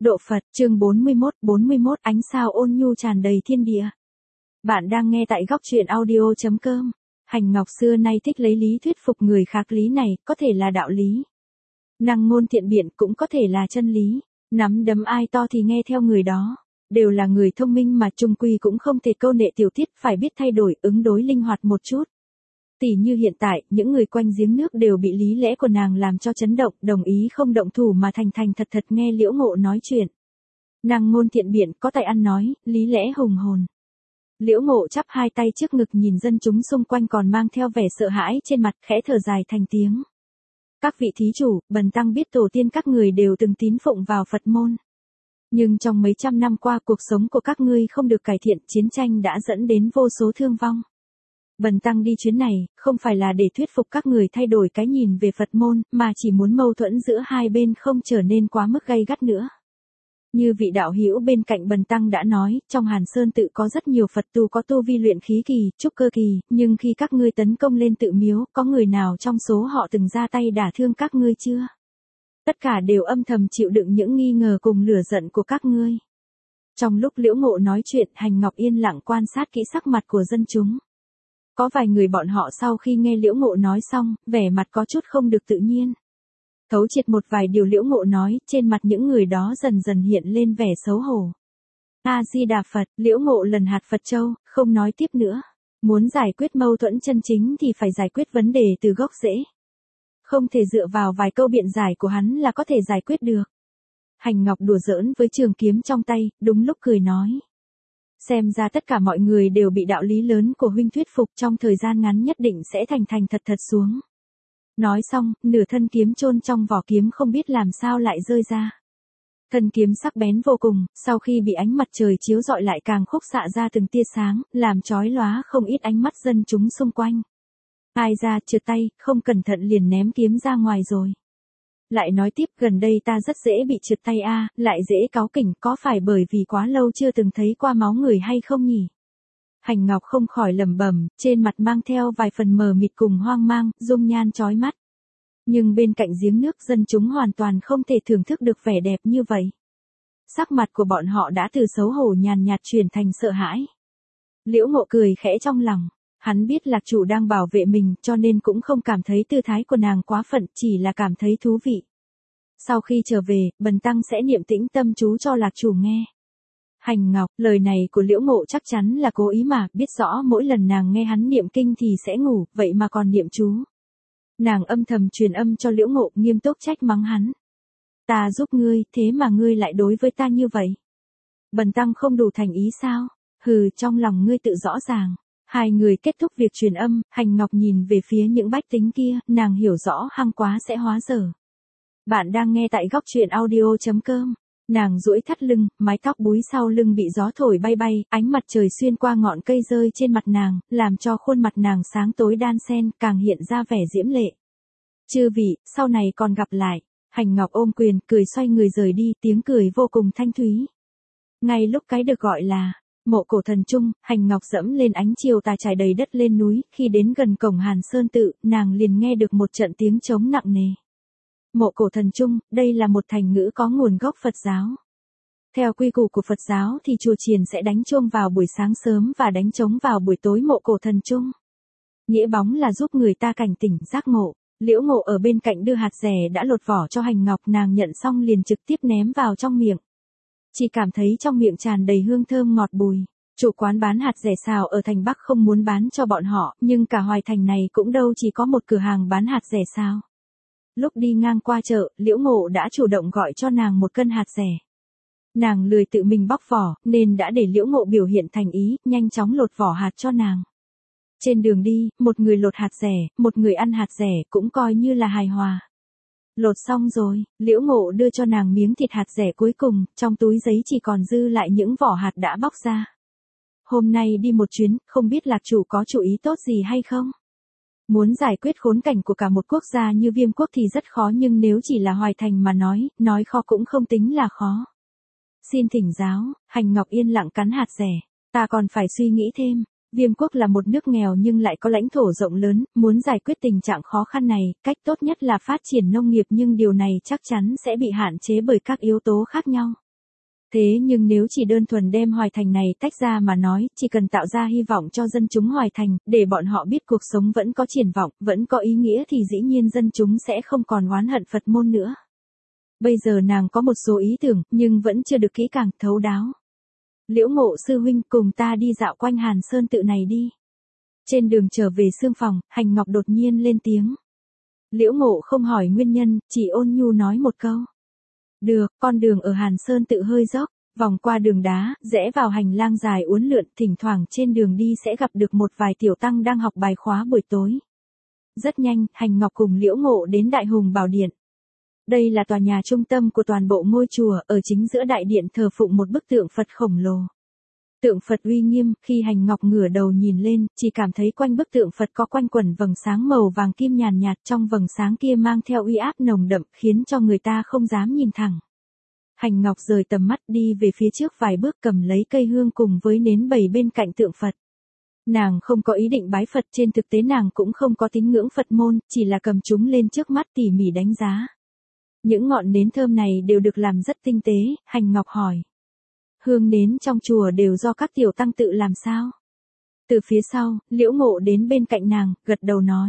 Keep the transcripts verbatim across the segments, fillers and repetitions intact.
Độ Phật, chương bốn mươi mốt, bốn mươi mốt ánh sao ôn nhu tràn đầy thiên địa. Bạn đang nghe tại góc truyện audio chấm com. Hành Ngọc xưa nay thích lấy lý thuyết phục người khác, lý này có thể là đạo lý. Năng ngôn thiện biện cũng có thể là chân lý. Nắm đấm ai to thì nghe theo người đó. Đều là người thông minh mà chung quy cũng không thể câu nệ tiểu tiết, phải biết thay đổi, ứng đối linh hoạt một chút. Tỷ như hiện tại, những người quanh giếng nước đều bị lý lẽ của nàng làm cho chấn động, đồng ý không động thủ mà thành thành thật thật nghe Liễu Ngộ nói chuyện. Năng ngôn thiện biện, có tài ăn nói, lý lẽ hùng hồn. Liễu Ngộ chắp hai tay trước ngực nhìn dân chúng xung quanh còn mang theo vẻ sợ hãi trên mặt, khẽ thở dài thành tiếng. Các vị thí chủ, bần tăng biết tổ tiên các người đều từng tín phụng vào Phật môn. Nhưng trong mấy trăm năm qua cuộc sống của các ngươi không được cải thiện, chiến tranh đã dẫn đến vô số thương vong. Bần tăng đi chuyến này, không phải là để thuyết phục các người thay đổi cái nhìn về Phật môn, mà chỉ muốn mâu thuẫn giữa hai bên không trở nên quá mức gay gắt nữa. Như vị đạo hữu bên cạnh bần tăng đã nói, trong Hàn Sơn tự có rất nhiều Phật tu có tu vi luyện khí kỳ, trúc cơ kỳ, nhưng khi các ngươi tấn công lên tự miếu, có người nào trong số họ từng ra tay đả thương các ngươi chưa? Tất cả đều âm thầm chịu đựng những nghi ngờ cùng lửa giận của các ngươi. Trong lúc Liễu Ngộ nói chuyện, Hành Ngọc yên lặng quan sát kỹ sắc mặt của dân chúng. Có vài người bọn họ sau khi nghe Liễu Ngộ nói xong, vẻ mặt có chút không được tự nhiên. Thấu triệt một vài điều Liễu Ngộ nói, trên mặt những người đó dần dần hiện lên vẻ xấu hổ. A-di-đà Phật, Liễu Ngộ lần hạt Phật châu, không nói tiếp nữa. Muốn giải quyết mâu thuẫn chân chính thì phải giải quyết vấn đề từ gốc rễ. Không thể dựa vào vài câu biện giải của hắn là có thể giải quyết được. Hành Ngọc đùa giỡn với trường kiếm trong tay, đúng lúc cười nói. Xem ra tất cả mọi người đều bị đạo lý lớn của huynh thuyết phục, trong thời gian ngắn nhất định sẽ thành thành thật thật xuống. Nói xong, nửa thân kiếm chôn trong vỏ kiếm không biết làm sao lại rơi ra. Thân kiếm sắc bén vô cùng, sau khi bị ánh mặt trời chiếu rọi lại càng khúc xạ ra từng tia sáng, làm chói lóa không ít ánh mắt dân chúng xung quanh. Ai ra trượt tay, không cẩn thận liền ném kiếm ra ngoài rồi. Lại nói tiếp, gần đây ta rất dễ bị trượt tay a, à, lại dễ cáu kỉnh, có phải bởi vì quá lâu chưa từng thấy qua máu người hay không nhỉ? Hành Ngọc không khỏi lẩm bẩm, trên mặt mang theo vài phần mờ mịt cùng hoang mang, dung nhan chói mắt. Nhưng bên cạnh giếng nước dân chúng hoàn toàn không thể thưởng thức được vẻ đẹp như vậy. Sắc mặt của bọn họ đã từ xấu hổ nhàn nhạt chuyển thành sợ hãi. Liễu Ngộ cười khẽ trong lòng. Hắn biết Lạc Chủ đang bảo vệ mình, cho nên cũng không cảm thấy tư thái của nàng quá phận, chỉ là cảm thấy thú vị. Sau khi trở về, bần tăng sẽ niệm tĩnh tâm chú cho Lạc Chủ nghe. Hành Ngọc, lời này của Liễu Ngộ chắc chắn là cố ý mà, biết rõ mỗi lần nàng nghe hắn niệm kinh thì sẽ ngủ, vậy mà còn niệm chú. Nàng âm thầm truyền âm cho Liễu Ngộ, nghiêm túc trách mắng hắn. Ta giúp ngươi, thế mà ngươi lại đối với ta như vậy. Bần tăng không đủ thành ý sao? Hừ, trong lòng ngươi tự rõ ràng. Hai người kết thúc việc truyền âm, Hành Ngọc nhìn về phía những bách tính kia, nàng hiểu rõ hăng quá sẽ hóa dở. Bạn đang nghe tại góc truyện audio chấm com. Nàng duỗi thắt lưng, mái tóc búi sau lưng bị gió thổi bay bay, ánh mặt trời xuyên qua ngọn cây rơi trên mặt nàng, làm cho khuôn mặt nàng sáng tối đan xen, càng hiện ra vẻ diễm lệ. Chư vị, sau này còn gặp lại. Hành Ngọc ôm quyền, cười xoay người rời đi, tiếng cười vô cùng thanh thúy. Ngay lúc cái được gọi là Mộ Cổ Thần Trung, Hành Ngọc dẫm lên ánh chiều tà trải đầy đất lên núi, khi đến gần cổng Hàn Sơn tự, nàng liền nghe được một trận tiếng trống nặng nề. Mộ Cổ Thần Trung, đây là một thành ngữ có nguồn gốc Phật giáo. Theo quy củ của Phật giáo thì chùa chiền sẽ đánh chuông vào buổi sáng sớm và đánh trống vào buổi tối Mộ Cổ Thần Trung. Nghĩa bóng là giúp người ta cảnh tỉnh, giác ngộ. Liễu Ngộ ở bên cạnh đưa hạt dẻ đã lột vỏ cho Hành Ngọc, nàng nhận xong liền trực tiếp ném vào trong miệng. Chỉ cảm thấy trong miệng tràn đầy hương thơm ngọt bùi. Chủ quán bán hạt dẻ xào ở thành Bắc không muốn bán cho bọn họ, nhưng cả Hoài Thành này cũng đâu chỉ có một cửa hàng bán hạt dẻ xào. Lúc đi ngang qua chợ, Liễu Ngộ đã chủ động gọi cho nàng một cân hạt dẻ. Nàng lười tự mình bóc vỏ, nên đã để Liễu Ngộ biểu hiện thành ý, nhanh chóng lột vỏ hạt cho nàng. Trên đường đi, một người lột hạt dẻ, một người ăn hạt dẻ, cũng coi như là hài hòa. Lột xong rồi, Liễu Ngộ đưa cho nàng miếng thịt hạt dẻ cuối cùng, trong túi giấy chỉ còn dư lại những vỏ hạt đã bóc ra. Hôm nay đi một chuyến, không biết Lạc Chủ có chủ ý tốt gì hay không? Muốn giải quyết khốn cảnh của cả một quốc gia như Viêm Quốc thì rất khó, nhưng nếu chỉ là Hoài Thành mà nói, nói khó cũng không tính là khó. Xin thỉnh giáo. Hành Ngọc yên lặng cắn hạt dẻ. Ta còn phải suy nghĩ thêm. Viêm Quốc là một nước nghèo nhưng lại có lãnh thổ rộng lớn, muốn giải quyết tình trạng khó khăn này, cách tốt nhất là phát triển nông nghiệp, nhưng điều này chắc chắn sẽ bị hạn chế bởi các yếu tố khác nhau. Thế nhưng nếu chỉ đơn thuần đem Hoài Thành này tách ra mà nói, chỉ cần tạo ra hy vọng cho dân chúng Hoài Thành, để bọn họ biết cuộc sống vẫn có triển vọng, vẫn có ý nghĩa thì dĩ nhiên dân chúng sẽ không còn oán hận Phật môn nữa. Bây giờ nàng có một số ý tưởng, nhưng vẫn chưa được kỹ càng, thấu đáo. Liễu Ngộ sư huynh, cùng ta đi dạo quanh Hàn Sơn tự này đi. Trên đường trở về xương phòng, Hành Ngọc đột nhiên lên tiếng. Liễu Ngộ không hỏi nguyên nhân, chỉ ôn nhu nói một câu. Được, con đường ở Hàn Sơn tự hơi dốc, vòng qua đường đá, rẽ vào hành lang dài uốn lượn, thỉnh thoảng trên đường đi sẽ gặp được một vài tiểu tăng đang học bài khóa buổi tối. Rất nhanh, Hành Ngọc cùng Liễu Ngộ đến Đại Hùng Bảo Điện. Đây là tòa nhà trung tâm của toàn bộ ngôi chùa, ở chính giữa đại điện thờ phụng một bức tượng Phật khổng lồ. Tượng Phật uy nghiêm, khi Hành Ngọc ngửa đầu nhìn lên, chỉ cảm thấy quanh bức tượng Phật có quanh quẩn vầng sáng màu vàng kim nhàn nhạt, trong vầng sáng kia mang theo uy áp nồng đậm, khiến cho người ta không dám nhìn thẳng. Hành Ngọc rời tầm mắt đi về phía trước vài bước, cầm lấy cây hương cùng với nến bày bên cạnh tượng Phật. Nàng không có ý định bái Phật, trên thực tế nàng cũng không có tín ngưỡng Phật môn, chỉ là cầm chúng lên trước mắt tỉ mỉ đánh giá. Những ngọn nến thơm này đều được làm rất tinh tế, Hành Ngọc hỏi. Hương nến trong chùa đều do các tiểu tăng tự làm sao? Từ phía sau, Liễu Ngộ đến bên cạnh nàng, gật đầu nói.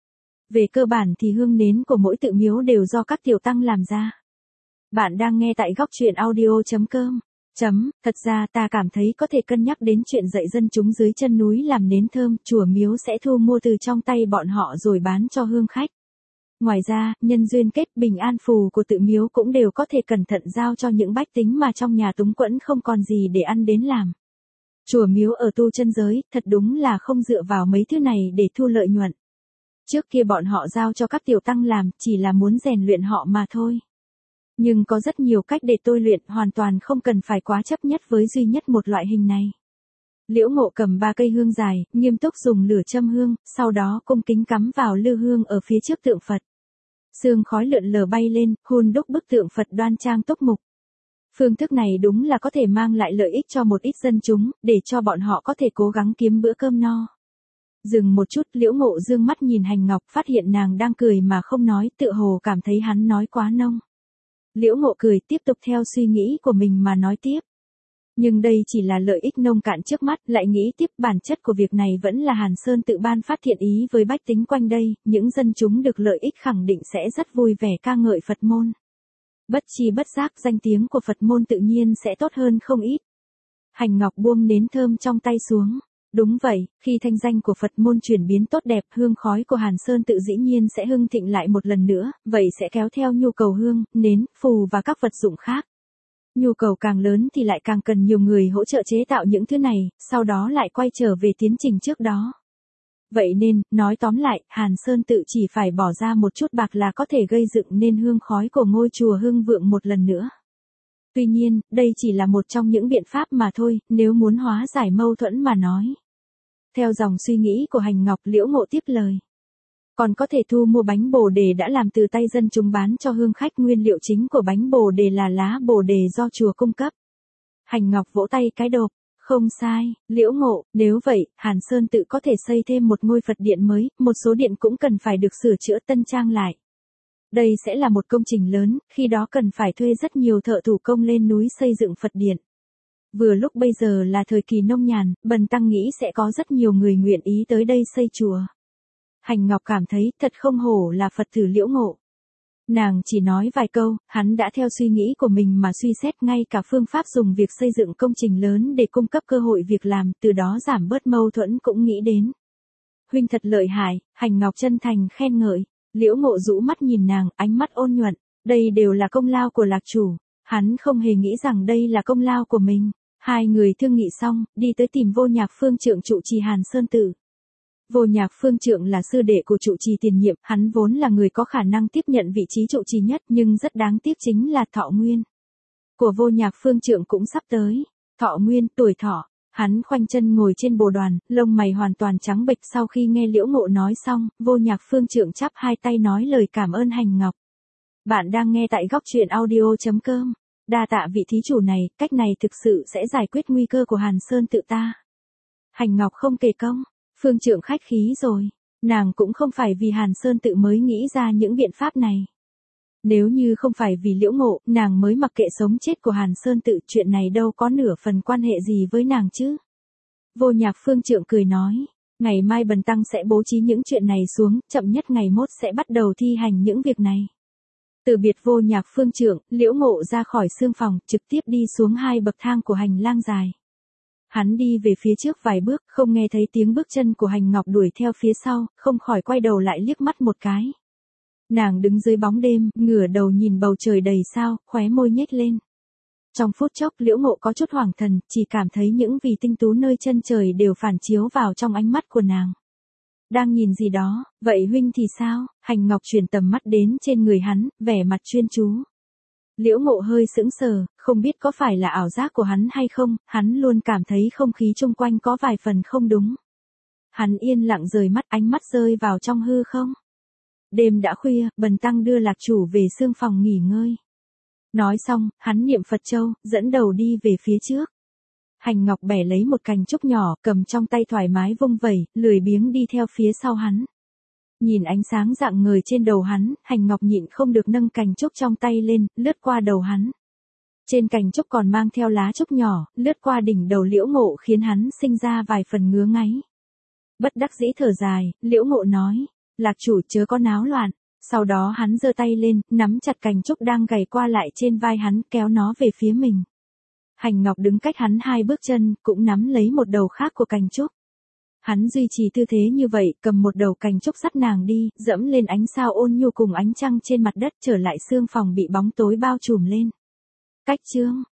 Về cơ bản thì hương nến của mỗi tự miếu đều do các tiểu tăng làm ra. Bạn đang nghe tại góc truyện audio chấm com. Chấm, thật ra ta cảm thấy có thể cân nhắc đến chuyện dạy dân chúng dưới chân núi làm nến thơm, chùa miếu sẽ thu mua từ trong tay bọn họ rồi bán cho hương khách. Ngoài ra, nhân duyên kết bình an phù của tự miếu cũng đều có thể cẩn thận giao cho những bách tính mà trong nhà túng quẫn không còn gì để ăn đến làm. Chùa miếu ở tu chân giới, thật đúng là không dựa vào mấy thứ này để thu lợi nhuận. Trước kia bọn họ giao cho các tiểu tăng làm, chỉ là muốn rèn luyện họ mà thôi. Nhưng có rất nhiều cách để tôi luyện, hoàn toàn không cần phải quá chấp nhất với duy nhất một loại hình này. Liễu Ngộ cầm ba cây hương dài, nghiêm túc dùng lửa châm hương, sau đó cung kính cắm vào lư hương ở phía trước tượng Phật. Sương khói lượn lờ bay lên, hun đúc bức tượng Phật đoan trang túc mục. Phương thức này đúng là có thể mang lại lợi ích cho một ít dân chúng, để cho bọn họ có thể cố gắng kiếm bữa cơm no. Dừng một chút, Liễu Ngộ dương mắt nhìn Hành Ngọc, phát hiện nàng đang cười mà không nói, tựa hồ cảm thấy hắn nói quá nông. Liễu Ngộ cười, tiếp tục theo suy nghĩ của mình mà nói tiếp. Nhưng đây chỉ là lợi ích nông cạn trước mắt, lại nghĩ tiếp bản chất của việc này vẫn là Hàn Sơn tự ban phát thiện ý với bách tính quanh đây, những dân chúng được lợi ích khẳng định sẽ rất vui vẻ ca ngợi Phật môn. Bất chi bất giác danh tiếng của Phật môn tự nhiên sẽ tốt hơn không ít. Hành Ngọc buông nến thơm trong tay xuống. Đúng vậy, khi thanh danh của Phật môn chuyển biến tốt đẹp, hương khói của Hàn Sơn tự dĩ nhiên sẽ hưng thịnh lại một lần nữa, vậy sẽ kéo theo nhu cầu hương, nến, phù và các vật dụng khác. Nhu cầu càng lớn thì lại càng cần nhiều người hỗ trợ chế tạo những thứ này, sau đó lại quay trở về tiến trình trước đó. Vậy nên, nói tóm lại, Hàn Sơn tự chỉ phải bỏ ra một chút bạc là có thể gây dựng nên hương khói của ngôi chùa hưng vượng một lần nữa. Tuy nhiên, đây chỉ là một trong những biện pháp mà thôi, nếu muốn hóa giải mâu thuẫn mà nói. Theo dòng suy nghĩ của Hành Ngọc, Liễu Ngộ tiếp lời. Còn có thể thu mua bánh bồ đề đã làm từ tay dân chúng bán cho hương khách, nguyên liệu chính của bánh bồ đề là lá bồ đề do chùa cung cấp. Hành Ngọc vỗ tay cái đột. Không sai, Liễu Ngộ, nếu vậy, Hàn Sơn tự có thể xây thêm một ngôi Phật điện mới, một số điện cũng cần phải được sửa chữa tân trang lại. Đây sẽ là một công trình lớn, khi đó cần phải thuê rất nhiều thợ thủ công lên núi xây dựng Phật điện. Vừa lúc bây giờ là thời kỳ nông nhàn, Bần Tăng nghĩ sẽ có rất nhiều người nguyện ý tới đây xây chùa. Hành Ngọc cảm thấy thật không hổ là Phật tử Liễu Ngộ. Nàng chỉ nói vài câu, hắn đã theo suy nghĩ của mình mà suy xét ngay cả phương pháp dùng việc xây dựng công trình lớn để cung cấp cơ hội việc làm, từ đó giảm bớt mâu thuẫn cũng nghĩ đến. Huynh thật lợi hại, Hành Ngọc chân thành khen ngợi. Liễu Ngộ rũ mắt nhìn nàng, ánh mắt ôn nhuận, đây đều là công lao của lạc chủ, hắn không hề nghĩ rằng đây là công lao của mình. Hai người thương nghị xong, đi tới tìm Vô Nhạc Phương Trượng trụ trì Hàn Sơn tự. Vô Nhạc Phương Trượng là sư đệ của trụ trì tiền nhiệm, hắn vốn là người có khả năng tiếp nhận vị trí trụ trì nhất, nhưng rất đáng tiếc chính là thọ nguyên của Vô Nhạc Phương Trượng cũng sắp tới. Thọ nguyên, tuổi thọ. Hắn khoanh chân ngồi trên bồ đoàn, lông mày hoàn toàn trắng bệch. Sau khi nghe Liễu Ngộ nói xong, Vô Nhạc Phương Trượng chắp hai tay nói lời cảm ơn Hành Ngọc. Bạn đang nghe tại góc truyện audio chấm com. Đa tạ vị thí chủ này, cách này thực sự sẽ giải quyết nguy cơ của Hàn Sơn tự ta. Hành Ngọc không kể công, Phương Trượng khách khí rồi, nàng cũng không phải vì Hàn Sơn tự mới nghĩ ra những biện pháp này. Nếu như không phải vì Liễu Ngộ, nàng mới mặc kệ sống chết của Hàn Sơn Tự, chuyện này đâu có nửa phần quan hệ gì với nàng chứ. Vô Nhạc Phương Trượng cười nói, ngày mai bần tăng sẽ bố trí những chuyện này xuống, chậm nhất ngày mốt sẽ bắt đầu thi hành những việc này. Từ biệt Vô Nhạc Phương Trượng, Liễu Ngộ ra khỏi xương phòng, trực tiếp đi xuống hai bậc thang của hành lang dài. Hắn đi về phía trước vài bước, không nghe thấy tiếng bước chân của Hành Ngọc đuổi theo phía sau, không khỏi quay đầu lại liếc mắt một cái. Nàng đứng dưới bóng đêm, ngửa đầu nhìn bầu trời đầy sao, khóe môi nhếch lên. Trong phút chốc Liễu Ngộ có chút hoảng thần, chỉ cảm thấy những vì tinh tú nơi chân trời đều phản chiếu vào trong ánh mắt của nàng. Đang nhìn gì đó, vậy huynh thì sao? Hành Ngọc chuyển tầm mắt đến trên người hắn, vẻ mặt chuyên chú. Liễu Ngộ hơi sững sờ, không biết có phải là ảo giác của hắn hay không, hắn luôn cảm thấy không khí xung quanh có vài phần không đúng. Hắn yên lặng rời mắt, ánh mắt rơi vào trong hư không. Đêm đã khuya, bần tăng đưa lạc chủ về xương phòng nghỉ ngơi. Nói xong, hắn niệm Phật châu, dẫn đầu đi về phía trước. Hành Ngọc bẻ lấy một cành trúc nhỏ, cầm trong tay thoải mái vung vẩy, lười biếng đi theo phía sau hắn. Nhìn ánh sáng rạng ngời trên đầu hắn, Hành Ngọc nhịn không được nâng cành trúc trong tay lên, lướt qua đầu hắn. Trên cành trúc còn mang theo lá trúc nhỏ, lướt qua đỉnh đầu Liễu Ngộ khiến hắn sinh ra vài phần ngứa ngáy. Bất đắc dĩ thở dài, Liễu Ngộ nói, lạc chủ chớ có náo loạn. Sau đó hắn giơ tay lên, nắm chặt cành trúc đang gảy qua lại trên vai hắn, kéo nó về phía mình. Hành Ngọc đứng cách hắn hai bước chân, cũng nắm lấy một đầu khác của cành trúc. Hắn duy trì tư thế như vậy, cầm một đầu cành trúc dắt nàng đi, dẫm lên ánh sao ôn nhu cùng ánh trăng trên mặt đất, trở lại xương phòng bị bóng tối bao trùm lên. Cách chương